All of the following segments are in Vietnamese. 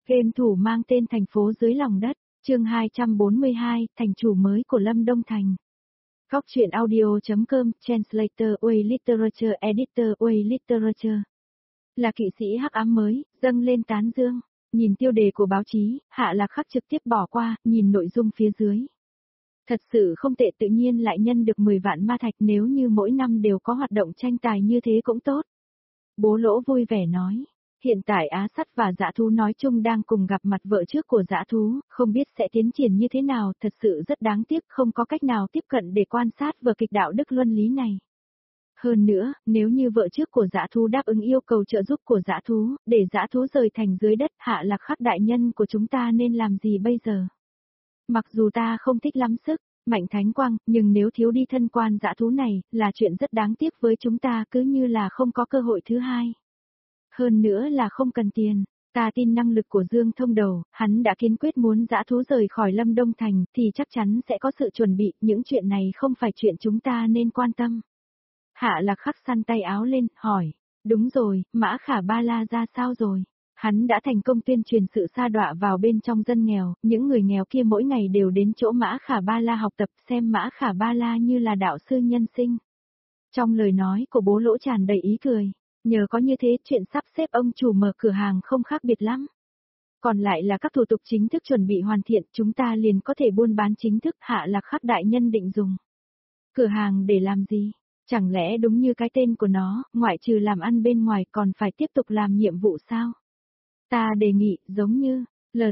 Game thủ mang tên thành phố dưới lòng đất, chương 242, thành chủ mới của Lâm Đông Thành. Góc truyện audio.com, Translator Way Literature Editor Way Literature. Là kỵ sĩ hắc ám mới, dâng lên tán dương. Nhìn tiêu đề của báo chí, Hạ Lạc Khắc trực tiếp bỏ qua, nhìn nội dung phía dưới. Thật sự không tệ, tự nhiên lại nhân được 10 vạn ma thạch, nếu như mỗi năm đều có hoạt động tranh tài như thế cũng tốt. Bố Lỗ vui vẻ nói. Hiện tại Á Sắt và Dã Thú nói chung đang cùng gặp mặt vợ trước của Dã Thú, không biết sẽ tiến triển như thế nào, thật sự rất đáng tiếc không có cách nào tiếp cận để quan sát vở kịch đạo đức luân lý này. Hơn nữa, nếu như vợ trước của Dã Thú đáp ứng yêu cầu trợ giúp của Dã Thú, để Dã Thú rời thành dưới đất, Hạ Lạc Khắc đại nhân của chúng ta nên làm gì bây giờ? Mặc dù ta không thích lắm sức, Mạnh Thánh Quang, nhưng nếu thiếu đi thân quan Dã Thú này, là chuyện rất đáng tiếc với chúng ta, cứ như là không có cơ hội thứ hai. Hơn nữa là không cần tiền, ta tin năng lực của Dương Thông Đầu, hắn đã kiên quyết muốn Dã Thú rời khỏi Lâm Đông Thành, thì chắc chắn sẽ có sự chuẩn bị, những chuyện này không phải chuyện chúng ta nên quan tâm. Hạ Lạc Khắc săn tay áo lên, hỏi, đúng rồi, Mã Khả Ba La ra sao rồi? Hắn đã thành công tuyên truyền sự sa đọa vào bên trong dân nghèo, những người nghèo kia mỗi ngày đều đến chỗ Mã Khả Ba La học tập, xem Mã Khả Ba La như là đạo sư nhân sinh. Trong lời nói của Bố Lỗ tràn đầy ý cười. Nhờ có như thế, chuyện sắp xếp ông chủ mở cửa hàng không khác biệt lắm. Còn lại là các thủ tục chính thức chuẩn bị hoàn thiện, chúng ta liền có thể buôn bán chính thức. Hạ Lạc Khắc đại nhân định dùng cửa hàng để làm gì? Chẳng lẽ đúng như cái tên của nó, ngoại trừ làm ăn bên ngoài còn phải tiếp tục làm nhiệm vụ sao? Ta đề nghị, giống như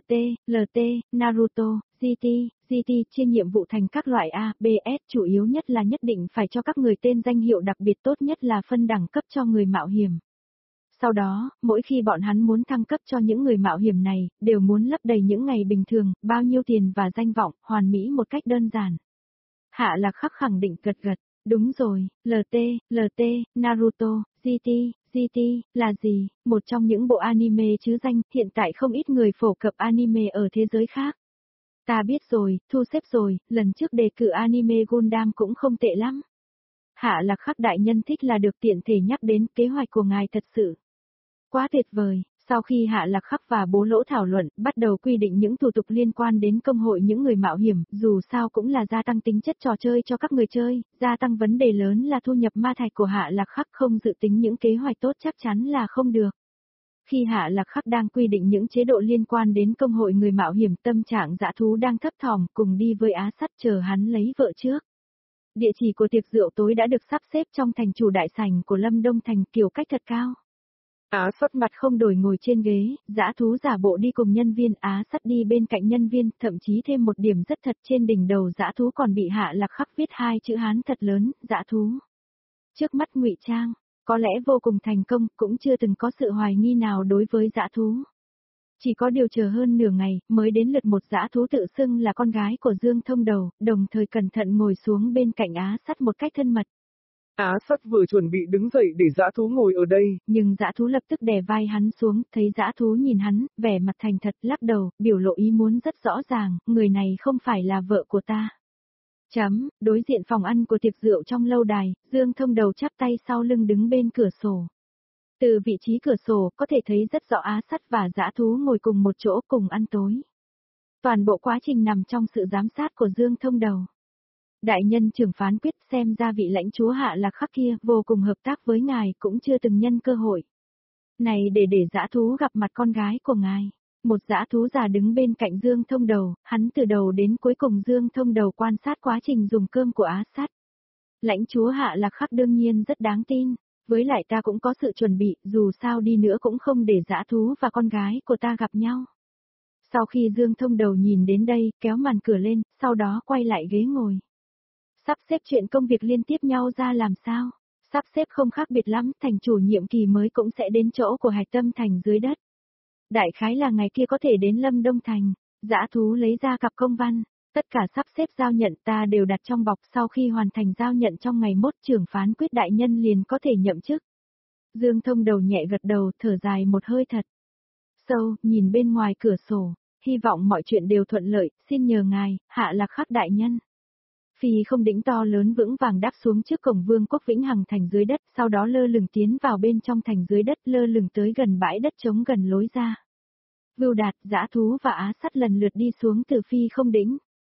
LT, Naruto, GT chia nhiệm vụ thành các loại A, B, S, chủ yếu nhất là nhất định phải cho các người tên danh hiệu đặc biệt, tốt nhất là phân đẳng cấp cho người mạo hiểm. Sau đó, mỗi khi bọn hắn muốn thăng cấp cho những người mạo hiểm này, đều muốn lấp đầy những ngày bình thường, bao nhiêu tiền và danh vọng, hoàn mỹ một cách đơn giản. Hạ Lạc Khắc khẳng định gật gật, đúng rồi, LT, Naruto, GT là gì? Một trong những bộ anime chứ danh, hiện tại không ít người phổ cập anime ở thế giới khác. Ta biết rồi, thu xếp rồi, lần trước đề cử anime Gundam cũng không tệ lắm. Hạ Lạc Khắc đại nhân thích là được, tiện thể nhắc đến kế hoạch của ngài thật sự quá tuyệt vời. Sau khi Hạ Lạc Khắc và Bố Lỗ thảo luận, bắt đầu quy định những thủ tục liên quan đến công hội những người mạo hiểm, dù sao cũng là gia tăng tính chất trò chơi cho các người chơi, gia tăng vấn đề lớn là thu nhập ma thạch của Hạ Lạc Khắc, không dự tính những kế hoạch tốt chắc chắn là không được. Khi Hạ Lạc Khắc đang quy định những chế độ liên quan đến công hội người mạo hiểm, tâm trạng Dã Thú đang thấp thỏm, cùng đi với Á Sắt chờ hắn lấy vợ trước. Địa chỉ của tiệc rượu tối đã được sắp xếp trong thành chủ đại sảnh của Lâm Đông Thành, kiểu cách thật cao. Á Sắt mặt không đổi ngồi trên ghế, Dã Thú giả bộ đi cùng nhân viên, Á Sắt đi bên cạnh nhân viên, thậm chí thêm một điểm rất thật, trên đỉnh đầu Dã Thú còn bị Hạ Lạc Khắc viết 2 chữ Hán thật lớn, Dã Thú. Trước mắt ngụy trang, có lẽ vô cùng thành công, cũng chưa từng có sự hoài nghi nào đối với Dã Thú. Chỉ có điều chờ hơn nửa ngày, mới đến lượt một Dã Thú tự xưng là con gái của Dương Thông Đầu, đồng thời cẩn thận ngồi xuống bên cạnh Á Sắt một cách thân mật. Á Sắt vừa chuẩn bị đứng dậy để Dã Thú ngồi ở đây. Nhưng Dã Thú lập tức đè vai hắn xuống, thấy Dã Thú nhìn hắn, vẻ mặt thành thật, lắc đầu, biểu lộ ý muốn rất rõ ràng, người này không phải là vợ của ta. Đối diện phòng ăn của tiệc rượu trong lâu đài, Dương Thông Đầu chắp tay sau lưng đứng bên cửa sổ. Từ vị trí cửa sổ, có thể thấy rất rõ Á Sắt và Dã Thú ngồi cùng một chỗ cùng ăn tối. Toàn bộ quá trình nằm trong sự giám sát của Dương Thông Đầu. Đại nhân trưởng phán quyết, xem ra vị lãnh chúa Hạ Lạc Khắc kia vô cùng hợp tác với ngài, cũng chưa từng nhân cơ hội này để Dã Thú gặp mặt con gái của ngài. Một Dã Thú già đứng bên cạnh Dương Thông Đầu, hắn từ đầu đến cuối cùng Dương Thông Đầu quan sát quá trình dùng cơm của Á Sắt. Lãnh chúa Hạ Lạc Khắc đương nhiên rất đáng tin, với lại ta cũng có sự chuẩn bị, dù sao đi nữa cũng không để Dã Thú và con gái của ta gặp nhau. Sau khi Dương Thông Đầu nhìn đến đây, kéo màn cửa lên, sau đó quay lại ghế ngồi. Sắp xếp chuyện công việc liên tiếp nhau ra làm sao? Sắp xếp không khác biệt lắm, thành chủ nhiệm kỳ mới cũng sẽ đến chỗ của Hạch Tâm Thành dưới đất. Đại khái là ngày kia có thể đến Lâm Đông Thành. Dã Thú lấy ra cặp công văn, tất cả sắp xếp giao nhận ta đều đặt trong bọc, sau khi hoàn thành giao nhận trong ngày mốt, trưởng phán quyết đại nhân liền có thể nhậm chức. Dương Thông Đầu nhẹ gật đầu, thở dài một hơi thật sâu, nhìn bên ngoài cửa sổ, hy vọng mọi chuyện đều thuận lợi, xin nhờ ngài, Hạ Lạc Khắc đại nhân. Phi không đỉnh to lớn vững vàng đáp xuống trước cổng Vương quốc Vĩnh Hằng thành dưới đất, sau đó lơ lửng tiến vào bên trong thành dưới đất, lơ lửng tới gần bãi đất trống gần lối ra. Vưu Đạt, Dã Thú và Á Sắt lần lượt đi xuống từ Phi Không Đỉnh.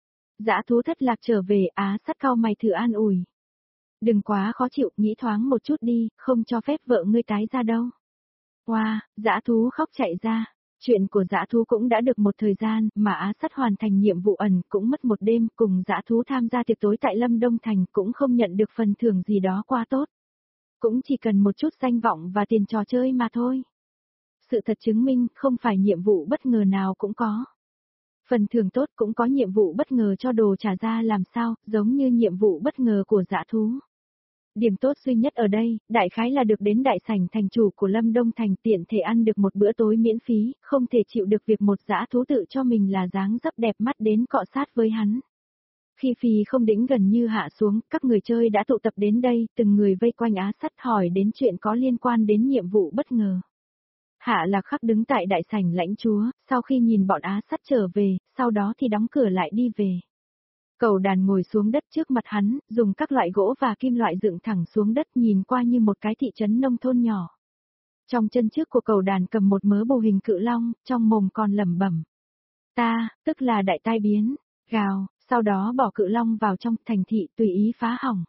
Dã Thú thất lạc trở về, Á Sắt cau mày thử an ủi. Đừng quá khó chịu, nghĩ thoáng một chút đi, không cho phép vợ ngươi tái ra đâu. Wow, Dã Thú khóc chạy ra. Chuyện của Dã Thú cũng đã được một thời gian, mà Á Sắt hoàn thành nhiệm vụ ẩn cũng mất một đêm, cùng Dã Thú tham gia tiệc tối tại Lâm Đông Thành cũng không nhận được phần thưởng gì đó quá tốt. Cũng chỉ cần một chút danh vọng và tiền trò chơi mà thôi. Sự thật chứng minh không phải nhiệm vụ bất ngờ nào cũng có. Phần thưởng tốt cũng có nhiệm vụ bất ngờ cho đồ trả ra làm sao, giống như nhiệm vụ bất ngờ của Dã Thú. Điểm tốt duy nhất ở đây, đại khái là được đến đại sảnh thành chủ của Lâm Đông Thành tiện thể ăn được một bữa tối miễn phí, không thể chịu được việc một Dã Thú tự cho mình là dáng dấp đẹp mắt đến cọ sát với hắn. Khi Phi Không Đỉnh gần như hạ xuống, các người chơi đã tụ tập đến đây, từng người vây quanh Á Sắt hỏi đến chuyện có liên quan đến nhiệm vụ bất ngờ. Hạ Lạc Khắc đứng tại đại sảnh lãnh chúa, sau khi nhìn bọn Á Sắt trở về, sau đó thì đóng cửa lại đi về. Cầu đàn ngồi xuống đất trước mặt hắn, dùng các loại gỗ và kim loại dựng thẳng xuống đất nhìn qua như một cái thị trấn nông thôn nhỏ. Trong chân trước của cầu đàn cầm một mớ bồ hình cự long, trong mồm còn lẩm bẩm. Ta, tức là đại tai biến, gào, sau đó bỏ cự long vào trong thành thị tùy ý phá hỏng.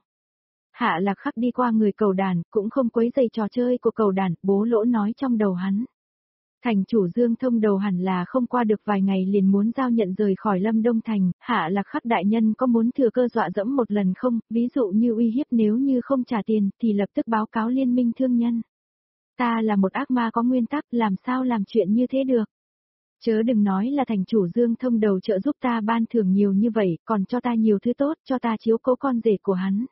Hạ Lạc Khắc đi qua người cầu đàn, cũng không quấy rầy trò chơi của cầu đàn, bố lỗ nói trong đầu hắn. Thành chủ Dương Thông đầu hẳn là không qua được vài ngày liền muốn giao nhận rời khỏi Lâm Đông Thành, Hạ Lạc Khắc đại nhân có muốn thừa cơ dọa dẫm một lần không, ví dụ như uy hiếp nếu như không trả tiền thì lập tức báo cáo liên minh thương nhân. Ta là một ác ma có nguyên tắc, làm sao làm chuyện như thế được. Chớ đừng nói là thành chủ Dương Thông đầu trợ giúp ta ban thưởng nhiều như vậy, còn cho ta nhiều thứ tốt, cho ta chiếu cố con rể của hắn.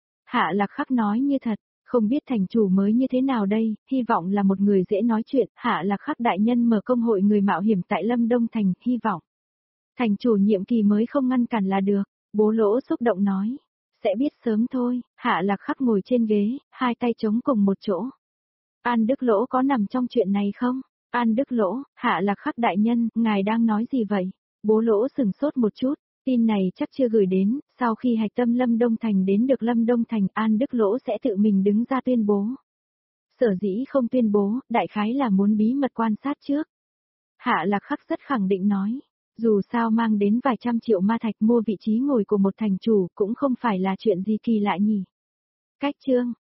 Hạ Lạc Khắc nói như thật. Không biết thành chủ mới như thế nào đây, hy vọng là một người dễ nói chuyện, Hạ Lạc Khắc đại nhân mở công hội người mạo hiểm tại Lâm Đông Thành, hy vọng. Thành chủ nhiệm kỳ mới không ngăn cản là được, bố lỗ xúc động nói. Sẽ biết sớm thôi, Hạ Lạc Khắc ngồi trên ghế, hai tay chống cùng một chỗ. An Đức Lỗ có nằm trong chuyện này không? An Đức Lỗ, Hạ Lạc Khắc đại nhân, ngài đang nói gì vậy? Bố lỗ sừng sốt một chút. Tin này chắc chưa gửi đến, sau khi hạch tâm Lâm Đông Thành đến được Lâm Đông Thành, An Đức Lỗ sẽ tự mình đứng ra tuyên bố. Sở dĩ không tuyên bố, đại khái là muốn bí mật quan sát trước. Hạ Lạc Khắc rất khẳng định nói, dù sao mang đến vài trăm triệu ma thạch mua vị trí ngồi của một thành chủ cũng không phải là chuyện gì kỳ lạ nhỉ. Cách chương,